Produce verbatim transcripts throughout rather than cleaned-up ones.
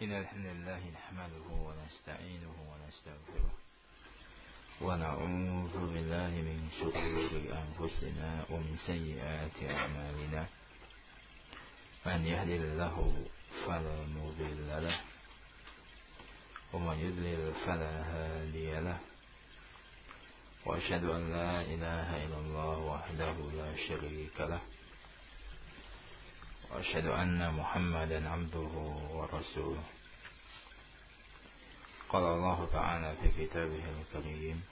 إن الحمد لله نحمده ونستعينه ونستغفره ونعوذ بالله من شرور أنفسنا ومن سيئات أعمالنا من يهد الله فلا مضل له ومن يضلل فلا هادي له وأشهد أن لا إله إلا الله وحده لا شريك له وأشهد أن محمدا عبده ورسوله. قال الله تعالى في كتابه الكريم: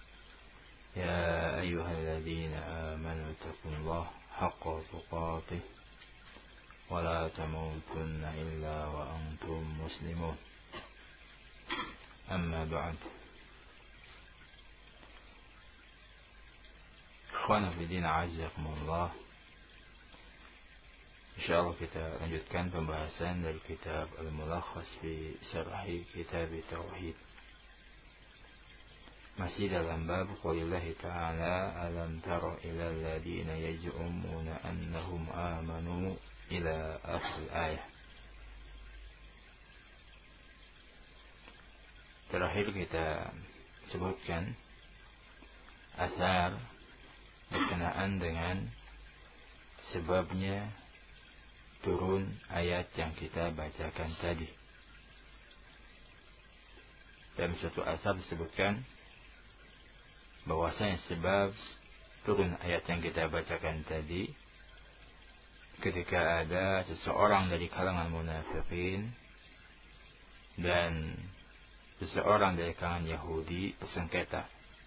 يا أيها الذين آمنوا اتقوا الله حق تقاته ولا تموتن إلا وأنتم مسلمون. أما بعد، ikhwan fillah azakumullah, insyaallah kita lanjutkan pembahasan dari kitab Al-Mulakhas fi Syarhi Kitab Tauhid. Masih dalam bab qaulillahi ta'ala: alam tara ilal ladina yaz'umuna annahum amanu ila akhir ayat. Terakhir kita sebutkan asar berkenaan dengan sebabnya turun ayat yang kita bacakan tadi. Dalam suatu asar disebutkan bahwasanya sebab turun ayat yang kita bacakan tadi ketika ada seseorang dari kalangan munafikin dan seseorang dari kalangan Yahudi bersengketa.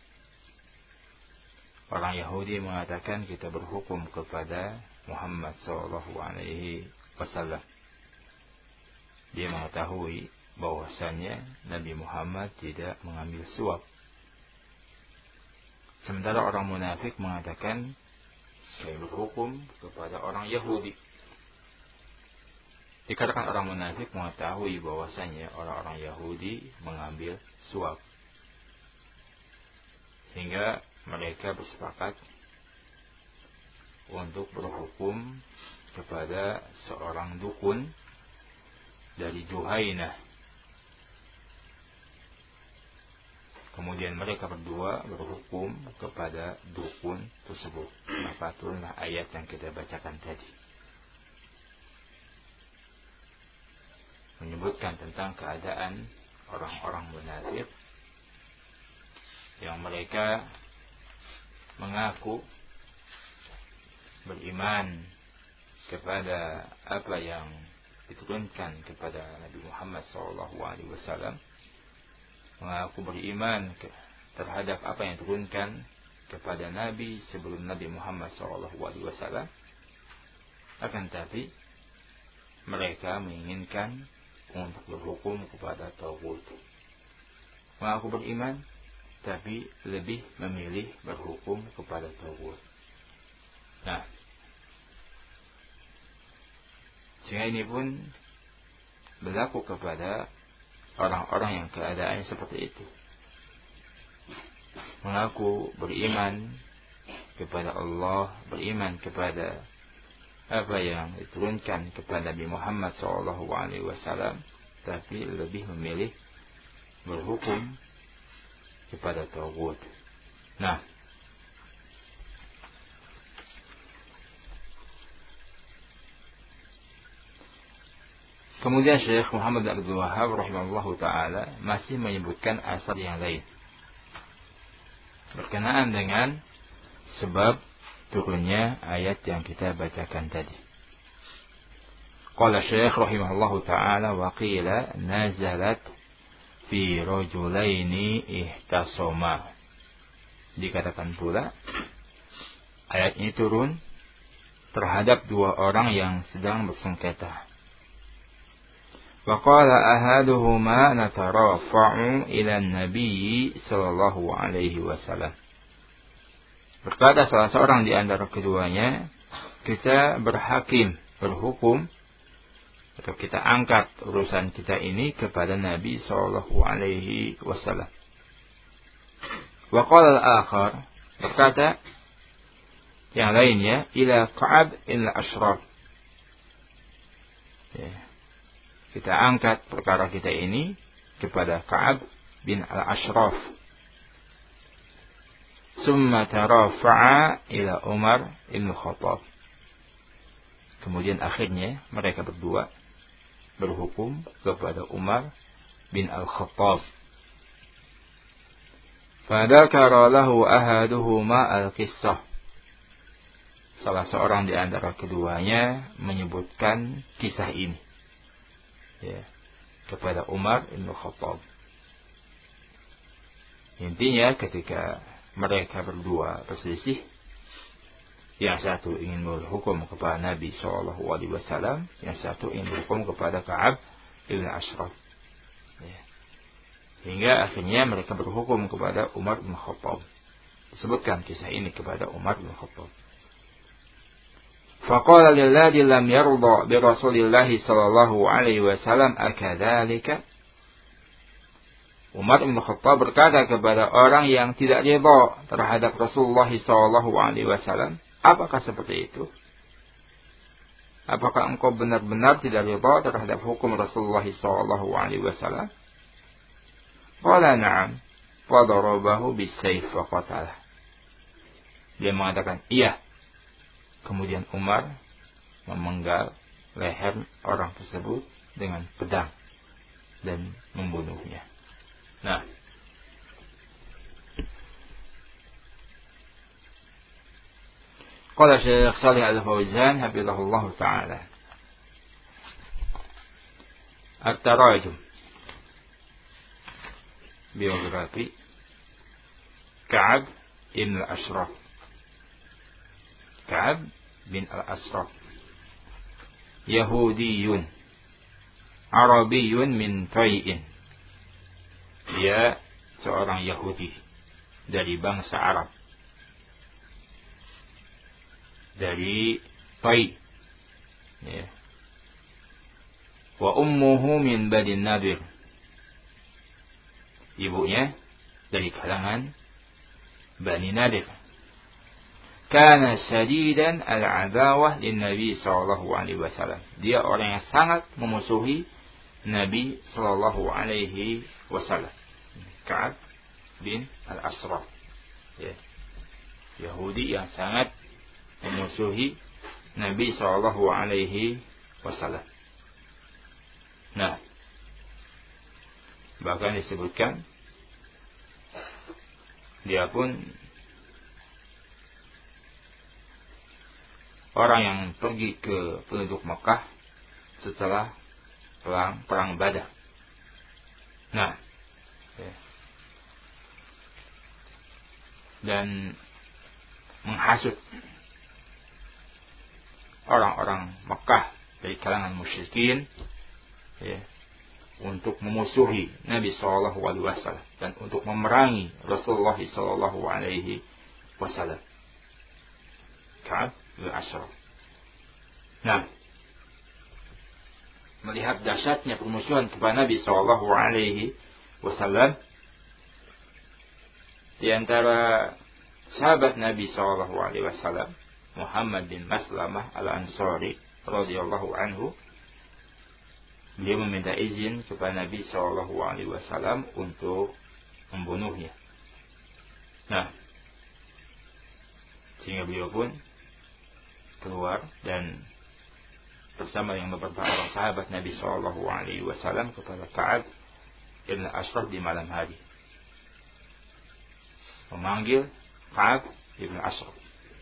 Orang Yahudi mengatakan kita berhukum kepada Muhammad sallallahu alaihi wasallam. Dia mengetahui bahwasanya Nabi Muhammad tidak mengambil suap. Sementara orang munafik mengatakan saya berhukum kepada orang Yahudi. Dikarenakan orang munafik mengetahui bahwasanya orang-orang Yahudi mengambil suap, sehingga mereka bersepakat untuk berhukum kepada seorang dukun dari Juhainah. Kemudian mereka berdua berhukum kepada dukun tersebut. Maka turunlah ayat yang kita bacakan tadi, menyebutkan tentang keadaan orang-orang munafik yang mereka mengaku beriman kepada apa yang diturunkan kepada Nabi Muhammad sallallahu alaihi wasallam, mengaku beriman terhadap apa yang diturunkan kepada Nabi sebelum Nabi Muhammad sallallahu alaihi wasallam. Akan tapi mereka menginginkan untuk berhukum kepada taghut. Mengaku beriman tapi lebih memilih berhukum kepada taghut. Nah, sehingga ini pun berlaku kepada orang-orang yang keadaannya seperti itu, mengaku beriman kepada Allah, beriman kepada apa yang diturunkan kepada Nabi Muhammad sallallahu alaihi wasallam, tapi lebih memilih berhukum kepada taghut. Nah, kemudian Syekh Muhammad bin Abdul Wahhab rahimahullahu taala masih menyebutkan asar yang lain berkenaan dengan sebab turunnya ayat yang kita bacakan tadi. Qala Syekh rahimahullahu taala wa qila nazalat fi rajulaini ihtasoma. Dikatakan pula ayat ini turun terhadap dua orang yang sedang bersengketa. Wa qala ahaduhuma natarafa'u ila an-nabi sallallahu alaihi wasallam. Berkata salah seorang di antara keduanya, kita berhakim, berhukum, atau kita angkat urusan kita ini kepada Nabi sallallahu alaihi wasallam. Wa qala al-akhar, berkata yang lainnya, ila Ka'ab il Ashraf. Ya. kita angkat perkara kita ini kepada Ka'ab bin al-Ashraf. Summa tarafa'a ila Umar ibn Khattab. Kemudian akhirnya mereka berdua berhukum kepada Umar bin al-Khattab. Fadakara lahu ahaduhuma al-qissah. Salah seorang di antara keduanya menyebutkan kisah ini, ya, kepada Umar bin Khattab. Intinya ketika mereka berdua berselisih, yang satu ingin berhukum kepada Nabi shallallahu alaihi wasallam, yang satu ingin berhukum kepada Ka'ab bin Ashraf. Ya. Hingga akhirnya mereka berhukum kepada Umar bin Khattab. Disebutkan kisah ini kepada Umar bin Khattab. Faqala lilladzi lam yarda bi Rasulillah sallallahu alaihi wasallam akadzalika. Umar bin Khattab berkata kepada orang yang tidak ridha terhadap Rasulullah sallallahu alaihi wasallam, apakah seperti itu? Apakah engkau benar-benar tidak ridha terhadap hukum Rasulullah sallallahu alaihi wasallam? Qala na'am, fa darabahu bis-sayf wa qatalah. Dia mengatakan, iya. Kemudian Umar memenggal leher orang tersebut dengan pedang dan membunuhnya. Nah, qala Syekh Shalih Al-Fauzan hafizahullah taala, at-tarajum, biografi Ka'ab bin al-Ashraf. Ka'ab bin al-Ashraf Yahudiyun Arabiyun min Tai'in. Dia seorang Yahudi dari bangsa Arab, dari Tai, ya. Wa ummuhu min Bani Nadir. Ibunya dari kalangan Bani Nadir. Kana syadidan al-adawah lin Nabi sallallahu alaihi wasallam. Dia orang yang sangat memusuhi Nabi sallallahu alaihi wasallam. Ka'ab bin al-Ashraf, ya. Yahudi yang sangat memusuhi Nabi sallallahu alaihi wasallam. Nah, bahkan disebutkan dia pun orang yang pergi ke penduduk Mekah setelah perang perang Badar. Nah, ya. Dan menghasut orang-orang Mekah dari kalangan musyrikin, ya, untuk memusuhi Nabi sallallahu alaihi wasallam dan untuk memerangi Rasulullah sallallahu alaihi wasallam. Ka'ab bin Ashraf. Nah, melihat dahsyatnya permusuhan kepada Nabi sallallahu alaihi wasallam, di antara sahabat Nabi sallallahu alaihi wasallam, Muhammad bin Maslamah al-Ansari radhiyallahu anhu, beliau meminta izin kepada Nabi sallallahu alaihi wasallam untuk membunuhnya. Nah, sehingga beliau pun keluar dan bersama dengan beberapa orang sahabat Nabi sallallahu alaihi wasallam kepada Ka'ab bin Ashraf di malam hari, memanggil Ka'ab bin Ashraf.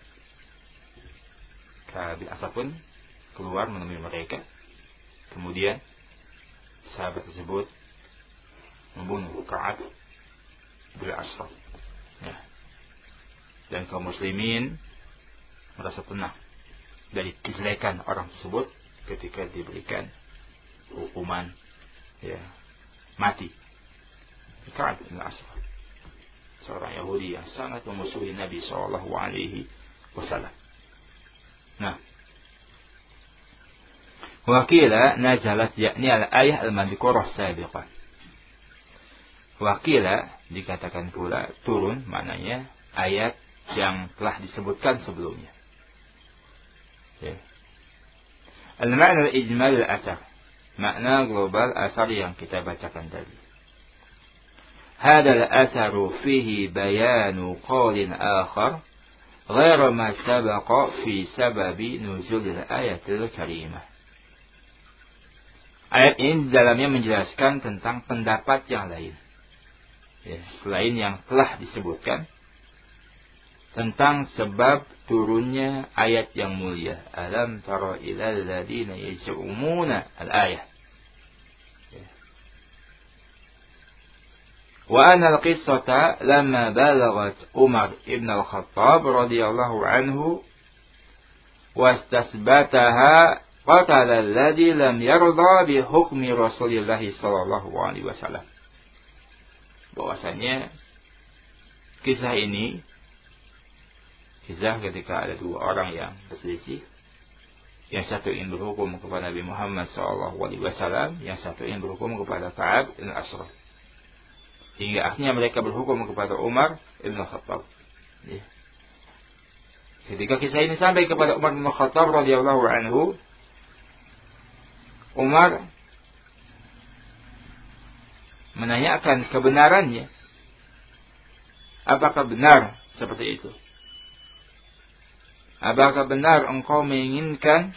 Ka'ab bin Ashraf pun keluar menemui mereka. Kemudian sahabat tersebut membunuh Ka'ab bin Ashraf, ya. Dan kaum muslimin merasa tenang dari kejelekan orang tersebut ketika diberikan hukuman, ya, mati. Ka'ab bin Ashraf, seorang Yahudi yang sangat memusuhi Nabi sallallahu alaihi wasallam. Nah, wakila nazalat yakni al-ayah al-madhkurah sabiqan. Wakila dikatakan pula turun, maknanya ayat yang telah disebutkan sebelumnya. Ya. Al-ma'na al-ijmal al-athar. makna global asar yang kita bacakan tadi. Hadal asaru fihi bayanu qawlin akhar ghairu ma sabaqa fi sababi nuzulil ayatil karimah. Ayat ini di dalamnya menjelaskan tentang pendapat yang lain, ya, selain yang telah disebutkan tentang sebab turunnya ayat yang mulia. Alam tara ilal ladina yaz'umuna al-ayah. Wa anna al-qissata lamma balagat Umar ibn al-Khattab radhiyallahu anhu wastasbataha qatala alladhi lam yarda bi hukmi Rasulillah sallallahu alaihi wasallam. Bahwasanya kisah ini kisah ketika ada dua orang yang berselisih, yang satu ingin berhukum kepada Nabi Muhammad sallallahu alaihi wasallam, yang satu ingin berhukum kepada Ka'ab bin Ashraf. Hingga akhirnya mereka berhukum kepada Umar bin Khattab. Ya. Ketika kisah ini sampai kepada Umar bin Khattab radhiyallahu anhu, Umar menanyakan kebenarannya. Apakah benar seperti itu? Apakah benar engkau menginginkan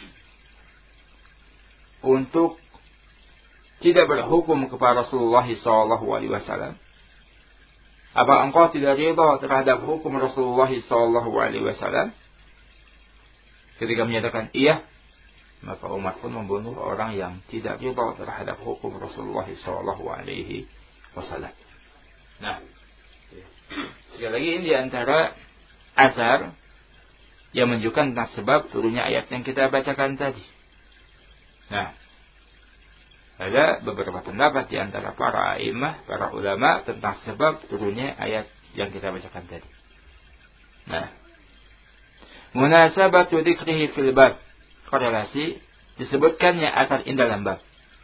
untuk tidak berhukum kepada Rasulullah sallallahu alaihi wasallam? Apa engkau tidak rida terhadap hukum Rasulullah sallallahu alaihi wasallam? Ketika menyatakan iya, maka Umar pun membunuh orang yang tidak rida terhadap hukum Rasulullah sallallahu alaihi wasallam. Nah, sekali lagi ini di antara asar yang menunjukkan tentang sebab turunnya ayat yang kita bacakan tadi. Nah, ada beberapa pendapat di antara para a'imah, para ulama tentang sebab turunnya ayat yang kita bacakan tadi. Nah, munasabatu dzikrihi fil bab, korelasi disebutkannya asar ini dalam bab.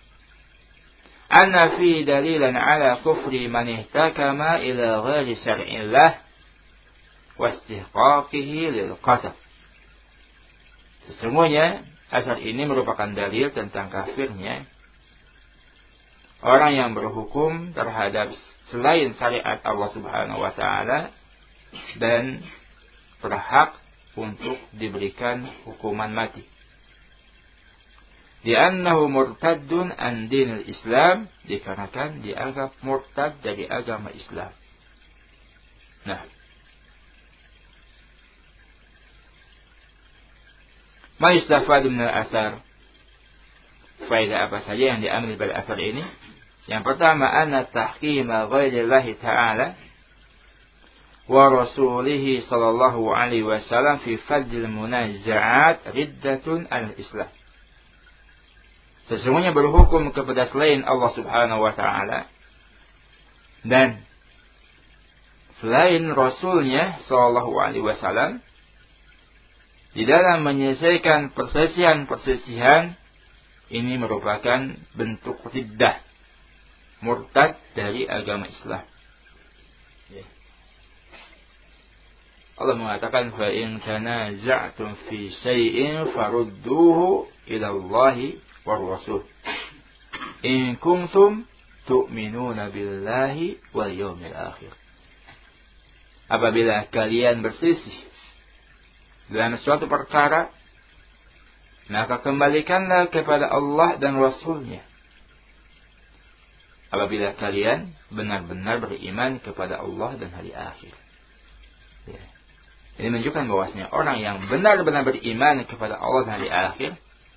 Anna fi dalilan ala kufri man ihtakama ila ghairi syar'illah wa istihqaqihi lil qasam. Sesungguhnya asar ini merupakan dalil tentang kafirnya orang yang berhukum terhadap selain syariat Allah Subhanahu wa taala dan berhak untuk diberikan hukuman mati. Li'annahu murtaddun an dinil Islam, dikarenakan dianggap murtad dari agama Islam. Nah, ma yustafadu min al-asar? Faedah apa saja yang diambil pada asar ini? Yang pertama, anna tahkima ghairillahi ta'ala wa rasulihi sallallahu alaihi wasallam fi fadl munaza'at riddatun al-Islam. Sesungguhnya berhukum kepada selain Allah Subhanahu wa taala dan selain Rasulnya sallallahu alaihi wasallam di dalam menyelesaikan perselisihan-perselisihan, ini merupakan bentuk riddah, murtad dari agama Islam. Ya. Allah mengatakan, fa in tanaza'tum fi syai'in farudduhu ila Allahi war rasul in kuntum tu'minuna billahi wal yawmil akhir. Apabila kalian berselisih dalam suatu perkara, maka kembalikanlah kepada Allah dan Rasulnya. Apabila kalian benar-benar beriman kepada Allah dan hari akhir. Ya. Ini menunjukkan bahwasanya orang yang benar-benar beriman kepada Allah dan hari akhir,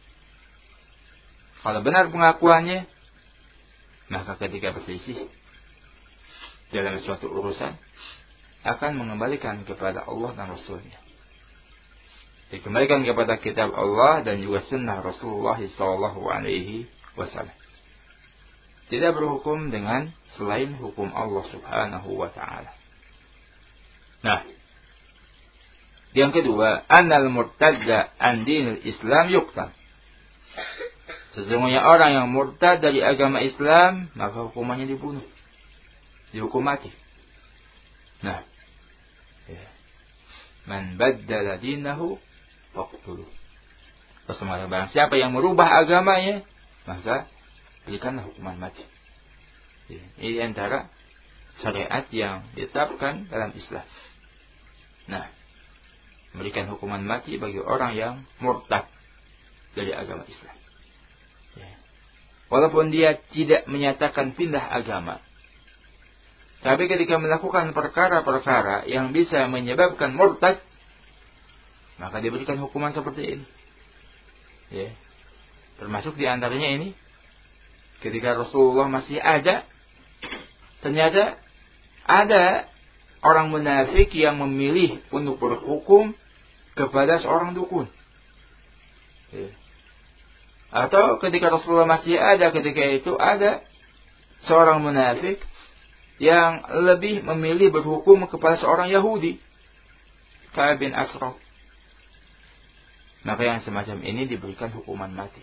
kalau benar pengakuannya, maka ketika berselisih dalam suatu urusan, akan mengembalikan kepada Allah dan Rasulnya. Dikembalikan kepada kitab Allah dan juga sunnah Rasulullah sallallahu alaihi wasallam. Tidak berhukum dengan selain hukum Allah Subhanahu wa taala. Nah, yang kedua, annal murtadda an dinil Islam yuqtal. Sesungguhnya orang yang murtad dari agama Islam, maka hukumannya dibunuh, dihukum mati. Nah, ya. Man baddala dinahu faqtuluh. Barang siapa yang merubah agamanya, maka berikanlah hukuman mati. Ini antara syariat yang ditetapkan dalam Islam. Nah, memberikan hukuman mati bagi orang yang murtad dari agama Islam. Walaupun dia tidak menyatakan pindah agama, tapi ketika melakukan perkara-perkara yang bisa menyebabkan murtad, maka diberikan hukuman seperti ini. Ya. Termasuk di antaranya ini, ketika Rasulullah masih ada, ternyata ada orang munafik yang memilih untuk berhukum kepada seorang dukun. Ya. Atau ketika Rasulullah masih ada, ketika itu ada seorang munafik yang lebih memilih berhukum kepada seorang Yahudi, Ka'ab bin Ashraf. Maka yang semacam ini diberikan hukuman mati.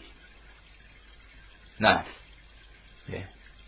Nah, ya.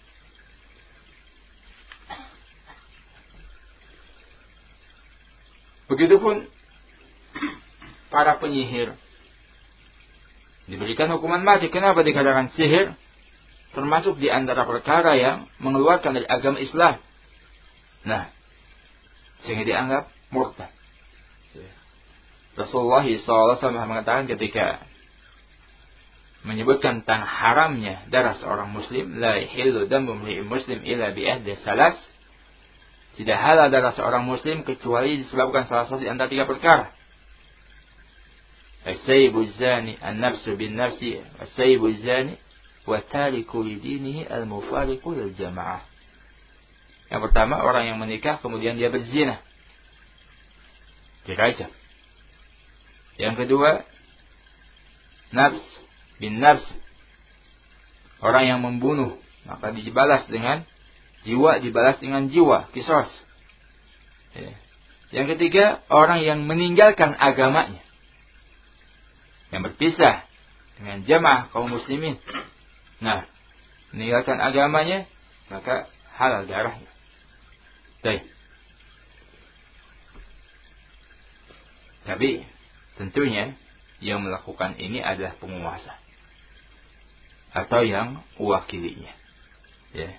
Begitupun para penyihir diberikan hukuman mati. Kenapa dikatakan sihir? Termasuk di antara perkara yang mengeluarkan dari agama Islam. Nah, sehingga dianggap murtad. Rasulullah shallallahu alaihi wasallam mengatakan ketika menyebutkan tentang haramnya darah seorang muslim, la yahillu damu imri'in muslim illa bi ihdi salas. Tidak halal darah seorang muslim kecuali disebabkan salah satu di antara tiga perkara. As-sayyibu zani, an-nafsu bin nafsi, as-sayyibu zani wa tariku lidinihi al-mufariqu lil jamaah. Yang pertama, orang yang menikah kemudian dia berzina, dirajam. Yang kedua, nafs bin nafs, orang yang membunuh, maka dibalas dengan jiwa, dibalas dengan jiwa, kisos. Ya. Yang ketiga, orang yang meninggalkan agamanya, yang berpisah dengan jamaah kaum muslimin. Nah, meninggalkan agamanya, maka halal darahnya. Baik. Tapi tentunya yang melakukan ini adalah penguasa atau yang mewakilinya. Ya.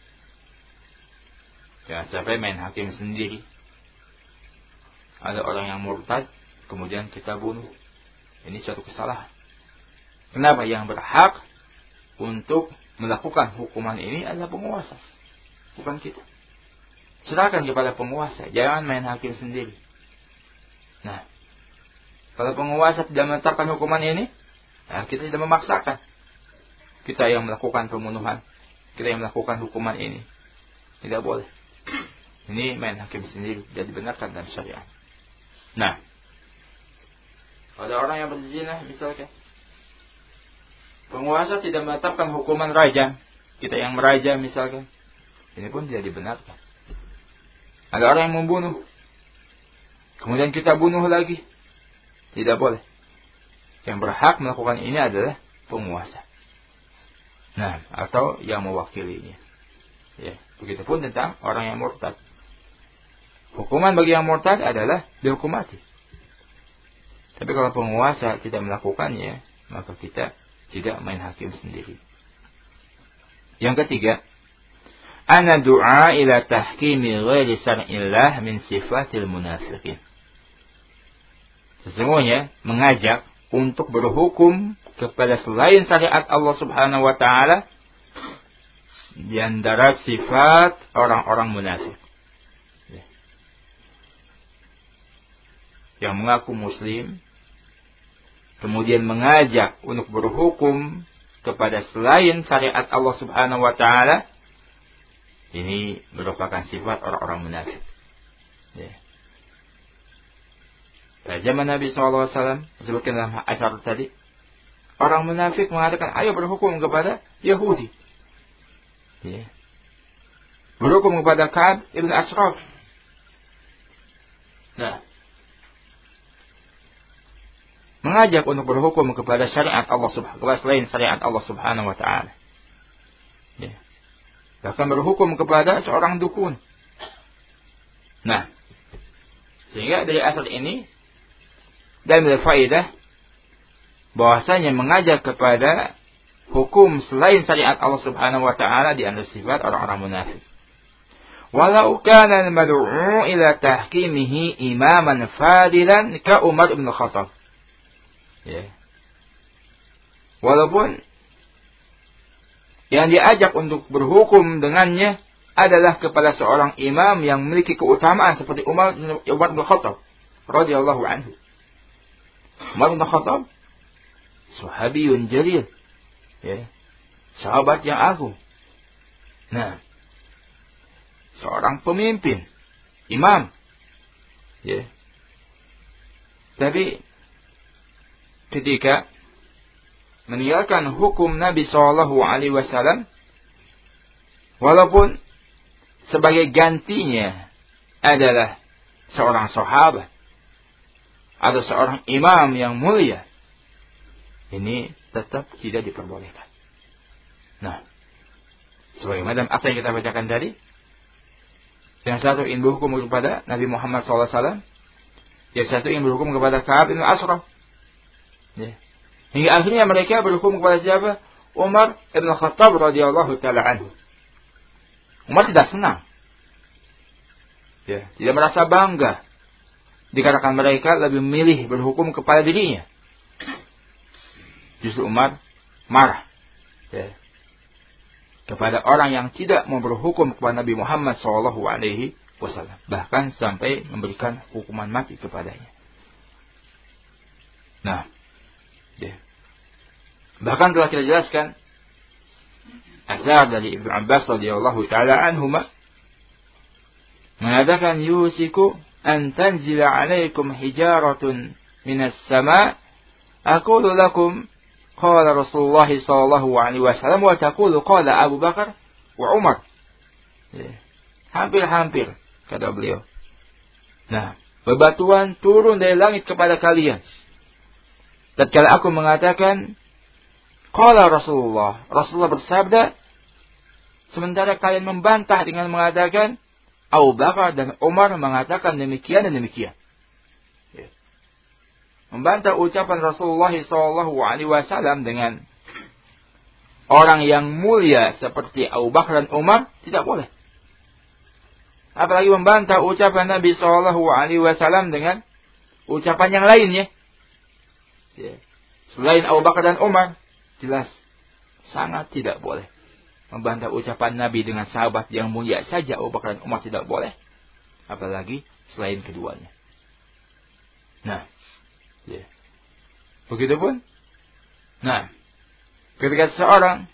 Jangan sampai main hakim sendiri. Ada orang yang murtad, kemudian kita bunuh. Ini suatu kesalahan. Kenapa? Yang berhak untuk melakukan hukuman ini adalah penguasa, bukan kita. Serahkan kepada penguasa, jangan main hakim sendiri. Nah, kalau penguasa tidak menetapkan hukuman ini, nah kita tidak memaksakan. Kita yang melakukan pembunuhan, kita yang melakukan hukuman ini, tidak boleh. Ini main hakim sendiri, tidak dibenarkan dalam syariat. Nah, ada orang yang berzina misalkan, penguasa tidak menetapkan hukuman rajam, kita yang merajam misalkan, ini pun tidak dibenarkan. Ada orang yang membunuh, kemudian kita bunuh lagi, tidak boleh. Yang berhak melakukan ini adalah penguasa. Nah, atau yang mewakilinya. Ya, begitupun tentang orang yang murtad. Hukuman bagi yang murtad adalah dihukum mati. Tapi kalau penguasa tidak melakukannya, maka kita tidak main hakim sendiri. Yang ketiga, ana du'a ila tahkimi ghairi syar'illah min sifatil munafiqin. Sesungguhnya mengajak untuk berhukum kepada selain syariat Allah Subhanahu wa taala di antara sifat orang-orang munafik. Yang mengaku muslim kemudian mengajak untuk berhukum kepada selain syariat Allah Subhanahu wa taala, ini merupakan sifat orang-orang munafik. Ya. Pada zaman Nabi shallallahu alaihi wasallam disebutkan dalam asar tadi, orang munafik mengatakan, ayo berhukum kepada Yahudi. Ya. Berhukum kepada Ka'ab bin Ashraf. Nah, mengajak untuk berhukum kepada syariat Allah Subhanahu wa taala, selain syariat Allah Subhanahu wa taala. Ya. Bahkan berhukum kepada seorang dukun. Nah, sehingga dari asal ini dan berfaedah bahwasanya mengajak kepada hukum selain syariat Allah Subhanahu wa taala di antara sifat orang-orang munafik. Walau kana al-mad'u ila tahkimihi imaman fadilan ka Umar bin Khattab. Ya. Walaupun yang diajak untuk berhukum dengannya adalah kepada seorang imam yang memiliki keutamaan seperti Umar Umar bin Khattab radhiyallahu anhu. Umar bin Khattab sahabiyun jalil. Ya. Sahabat yang agung. Nah, seorang pemimpin, imam. Ya. Tapi ketika meninggalkan hukum Nabi shallallahu alaihi wasallam, walaupun sebagai gantinya adalah seorang sahabat atau seorang imam yang mulia, ini tetap tidak diperbolehkan. Nah, sebagaimana asal yang kita bacakan tadi, yang satu ingin berhukum kepada Nabi Muhammad shallallahu alaihi wasallam, yang satu ingin berhukum kepada Ka'ab bin Ashraf. Ya. Hingga akhirnya mereka berhukum kepada siapa? Umar bin Khattab radhiyallahu taala anhu. Umar tidak senang. Ya, tidak merasa bangga dikarenakan mereka lebih memilih berhukum kepada dirinya. Justru Umar marah. Ya. Kepada orang yang tidak mau berhukum kepada Nabi Muhammad shallallahu alaihi wasallam, bahkan sampai memberikan hukuman mati kepadanya. Nah, ya. Bahkan telah kita jelaskan asar dari Ibnu Abbas radhiyallahu taala anhuma mengatakan yusiku an tanzila alaikum hijaratun minas sama' aqulu lakum qala Rasulullah sallallahu alaihi wasallam wa taqulu qala Abu Bakar wa Umar. Ya. Hampir-hampir kata beliau. Nah, bebatuan turun dari langit kepada kalian. Tatkala aku mengatakan qala Rasulullah, Rasulullah bersabda, sementara kalian membantah dengan mengatakan Abu Bakar dan Umar mengatakan demikian dan demikian. Membantah ucapan Rasulullah shallallahu alaihi wasallam dengan orang yang mulia seperti Abu Bakar dan Umar tidak boleh. Apalagi membantah ucapan Nabi shallallahu alaihi wasallam dengan ucapan yang lainnya. Ya. Selain Abu Bakar dan Umar, jelas sangat tidak boleh. Membantah ucapan Nabi dengan sahabat yang mulia saja Abu Bakar dan Umar tidak boleh. Apalagi selain keduanya. Nah, ya. Begitupun. Nah, ketika seseorang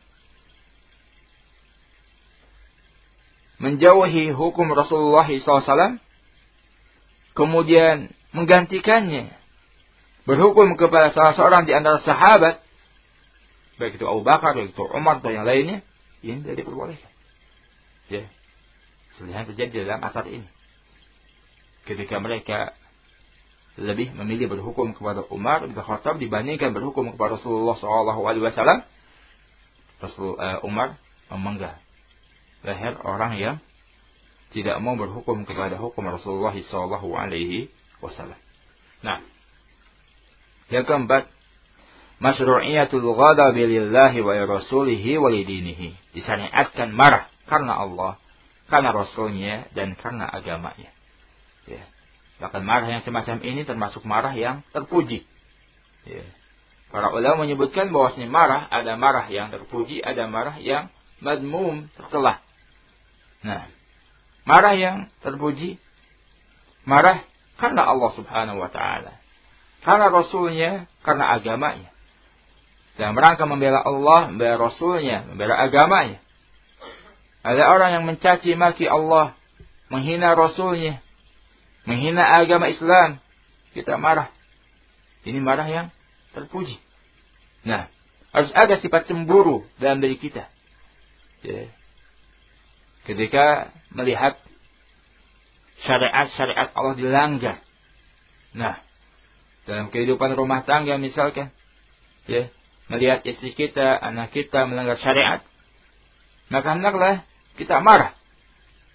menjauhi hukum Rasulullah shallallahu alaihi wasallam, kemudian menggantikannya berhukum kepada salah seorang di antara sahabat, baik itu Abu Bakar, baik itu Umar atau yang lainnya, ini tidak diperbolehkan. Ya, sebenarnya terjadi dalam asar ini. Ketika mereka lebih memilih berhukum kepada Umar bin Khattab dibandingkan berhukum kepada Rasulullah shallallahu alaihi wasallam, Rasul uh, Umar memenggal leher orang yang tidak mau berhukum kepada hukum Rasulullah shallallahu alaihi wasallam. Nah, yang keempat, masyru'iyatul ghadabi lillahi wa rasulihi wa lidinihi. Disyariatkan marah karena Allah, karena Rasulnya dan karena agamanya. Ya. Bahkan marah yang semacam ini termasuk marah yang terpuji. Ya. Para ulama menyebutkan bahwasanya marah ada marah yang terpuji, ada marah yang madmum, tercela. Nah, marah yang terpuji, marah karena Allah Subhanahu wa taala, karena Rasulnya, karena agamanya. Dan merangka membela Allah, membela Rasulnya, membela agamanya. Ada orang yang mencaci maki Allah, menghina Rasulnya, menghina agama Islam, kita marah. Ini marah yang terpuji. Nah, harus ada sifat cemburu dalam diri kita. Ya. Ketika melihat syariat-syariat Allah dilanggar. Nah, dalam kehidupan rumah tangga misalkan, ya, melihat istri kita, anak kita melanggar syariat, maka hendaklah kita marah.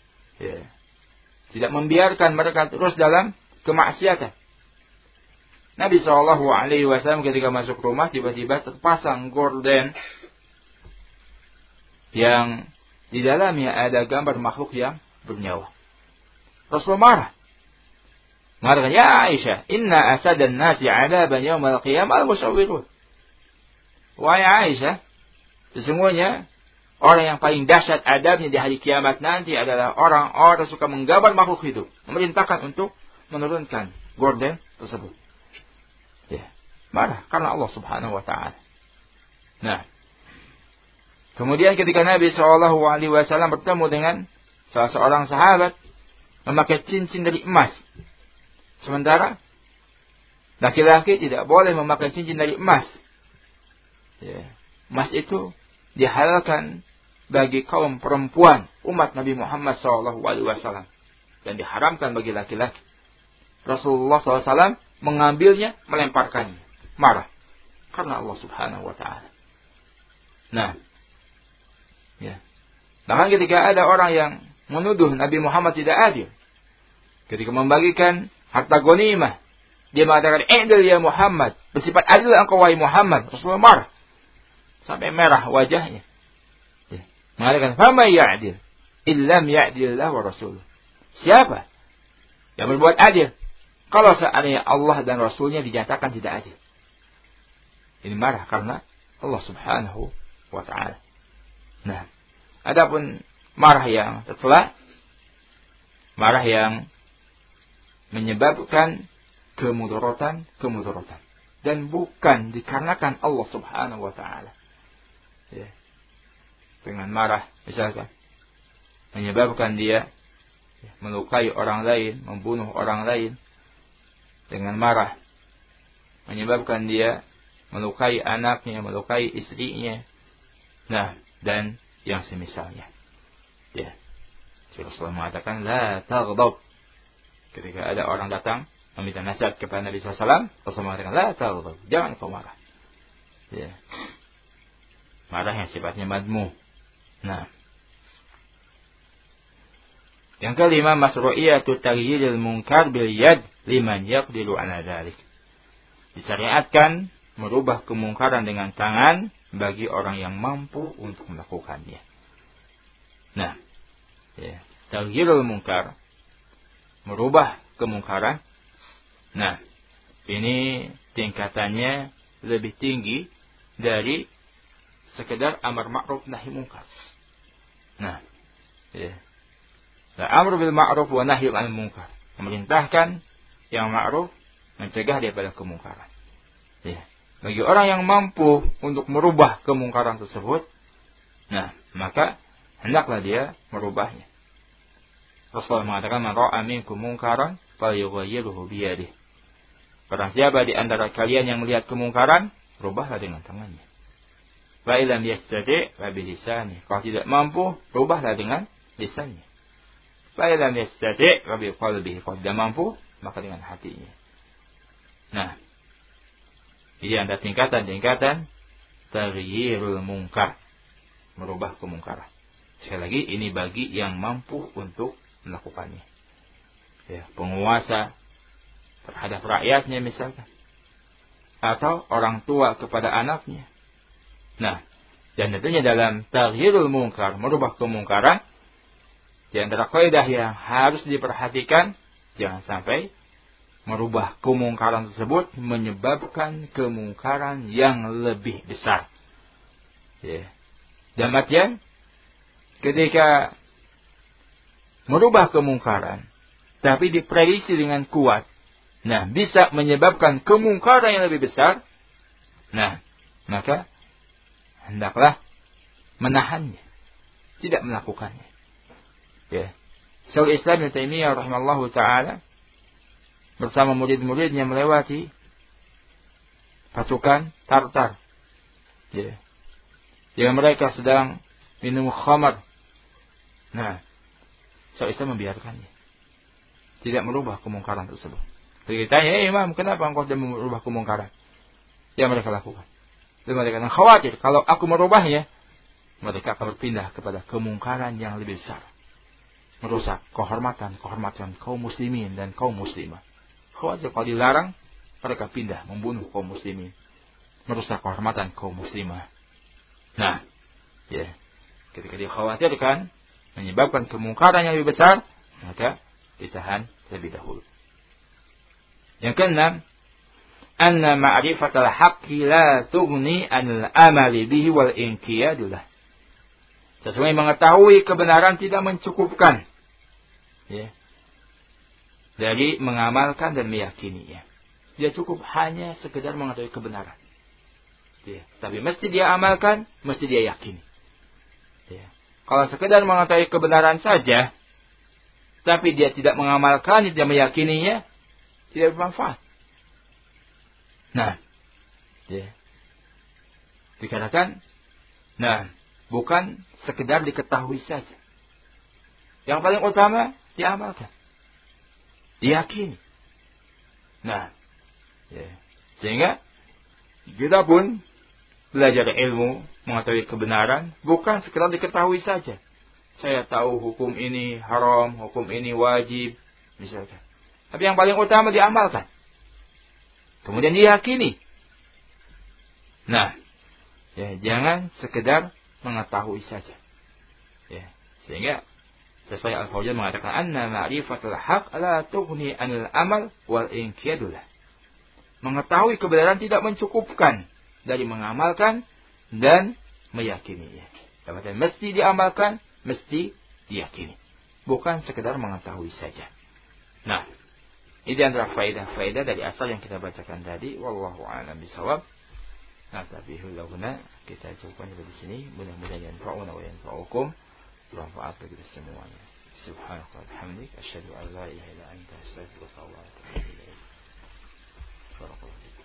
Ya. Tidak membiarkan mereka terus dalam kemaksiatan. Nabi shallallahu alaihi wasallam ketika masuk rumah tiba-tiba terpasang gorden yang di dalamnya ada gambar makhluk yang bernyawa. Rasulullah marah. Mengatakan, ya Aisyah, inna asadan nasi adaban yawmal qiyamah al-musawwirun. Wahai Aisyah, sesungguhnya orang yang paling dahsyat adabnya di hari kiamat nanti adalah orang-orang suka menggambar makhluk hidup. Memerintahkan untuk menurunkan gorden tersebut. Ya, marah karena Allah Subhanahu wa taala. Nah, kemudian ketika Nabi shallallahu alaihi wasallam bertemu dengan salah seorang sahabat memakai cincin dari emas. Sementara laki-laki tidak boleh memakai cincin dari emas. Ya, emas itu dihalalkan bagi kaum perempuan umat Nabi Muhammad shallallahu alaihi wasallam dan diharamkan bagi laki-laki. Rasulullah shallallahu alaihi wasallam mengambilnya, melemparkannya, marah karena Allah Subhanahu wa taala. Nah, ya. Bahkan ketika ada orang yang menuduh Nabi Muhammad tidak adil, ketika membagikan harta ghanimah, dia mengatakan, "Adil ya Muhammad, bersifat adil engkau wahai Muhammad." Rasulullah marah sampai merah wajahnya. Ya. Mengatakan, "Fama ya'dil illam ya'dilillah wa rasuluh." Siapa yang berbuat adil kalau seandainya Allah dan Rasulnya dinyatakan tidak adil? Ini marah karena Allah Subhanahu wa ta'ala. Nah, adapun marah yang tercela, marah yang menyebabkan kemudaratan-kemudaratan dan bukan dikarenakan Allah Subhanahu wa ta'ala. Ya. Dengan marah misalkan menyebabkan dia melukai orang lain, membunuh orang lain, dengan marah menyebabkan dia melukai anaknya, melukai istrinya, nah, dan yang semisalnya. Ya. Rasulullah mengatakan, la taghdab. Ketika ada orang datang meminta nasihat kepada Nabi shallallahu alaihi wasallam, Rasulullah mengatakan, la taghdab, jangan kau marah. Ya. Marah yang sifatnya madmu. Nah, yang kelima, masru'iyatu taghyiril munkar bil yad liman yaqdiru ala dzalik. Disyariatkan merubah kemungkaran dengan tangan bagi orang yang mampu untuk melakukannya. Nah, ya, taghyirul munkar, merubah kemungkaran. Nah, ini tingkatannya lebih tinggi dari sekedar amar ma'ruf nahi munkar. Nah, ya. Amr bil ma'ruf wa nahy 'anil munkar. Memerintahkan yang ma'ruf, mencegah daripada kemungkaran. Ya. Bagi orang yang mampu untuk merubah kemungkaran tersebut, nah, maka hendaklah dia merubahnya. Rasulullah mengatakan, "Man ra'a minkum munkaran falyughayyirhu bi yadihi." Barang siapa di antara kalian yang melihat kemungkaran, rubahlah dengan tangannya. Fa illam yastati' fa bi lisanihi. Kalau tidak mampu, rubahlah dengan lisannya. Fa illam yastati' fa bi qalbihi. Kalau tidak mampu, maka dengan hatinya. Nah, ini ada tingkatan-tingkatan taghyirul munkar, merubah kemungkaran. Sekali lagi, ini bagi yang mampu untuk melakukannya. Ya, penguasa terhadap rakyatnya misalkan, atau orang tua kepada anaknya. Nah, dan tentunya dalam taghyirul munkar, merubah kemungkaran, di antara kaidah yang harus diperhatikan, jangan sampai merubah kemungkaran tersebut menyebabkan kemungkaran yang lebih besar. Ya. Dan artian, ketika merubah kemungkaran, tapi diprediksi dengan kuat, nah, bisa menyebabkan kemungkaran yang lebih besar, nah, maka hendaklah menahannya, tidak melakukannya. Ya. Syaikhul Islam Ibnu Taimiyah rahimallahu taala bersama murid-muridnya melewati pasukan Tartar. Ya. Yang mereka sedang minum khamar. Nah, Syaikhul Islam membiarkannya, tidak merubah kemungkaran tersebut. Jadi ditanya, "Eh Imam, kenapa engkau tidak merubah kemungkaran?" Yang mereka lakukan. Dan mereka khawatir kalau aku merubahnya, mereka akan berpindah kepada kemungkaran yang lebih besar, merusak kehormatan kehormatan kaum muslimin dan kaum muslimah. Khawatir kalau dilarang, mereka pindah membunuh kaum muslimin, merusak kehormatan kaum muslimah. Nah, ya, ketika dia khawatirkan menyebabkan kemungkaran yang lebih besar, maka ditahan terlebih dahulu. Yang keenam, anna ma'rifatal haqqi la tughni 'anil amali bihi wal inqiyadu lah. Sesungguhnya mengetahui kebenaran tidak mencukupkan, ya, dari mengamalkan dan meyakininya. Dia cukup hanya sekedar mengetahui kebenaran, ya, tapi mesti dia amalkan, mesti dia yakini. Ya. Kalau sekedar mengetahui kebenaran saja, tapi dia tidak mengamalkan, tidak meyakininya, tidak bermanfaat. Nah, ya, dikatakan, nah, bukan sekedar diketahui saja. Yang paling utama diamalkan, diyakini. Nah, ya, sehingga kita pun belajar ilmu, mengetahui kebenaran, bukan sekedar diketahui saja. Saya tahu hukum ini haram, hukum ini wajib, misalkan. Tapi yang paling utama diamalkan. Kemudian diyakini. Nah, ya, jangan sekedar mengetahui saja. Ya, sehingga sesuai Al-Fauzan mengatakan anna ma'rifatul haqq la tughni 'anil amal wal inqiyadu lah. Mengetahui kebenaran tidak mencukupkan dari mengamalkan dan meyakininya. Artinya mesti diamalkan, mesti diyakini. Bukan sekedar mengetahui saja. Nah, ini antara faedah-faedah dari asal yang kita bacakan tadi. Wallahu a'lam bishawab. Nah, tapi hulahuna kita cukupkan dari sini. Mudah-mudahan yanfa'una wa yanfa'ukum. Bermanfaat bagi kita semuanya. Subhanallah walhamdulillah. Asyhadu an la ilaha illa anta astaghfiruka wa atubu ilaik. Barakallahu fiik.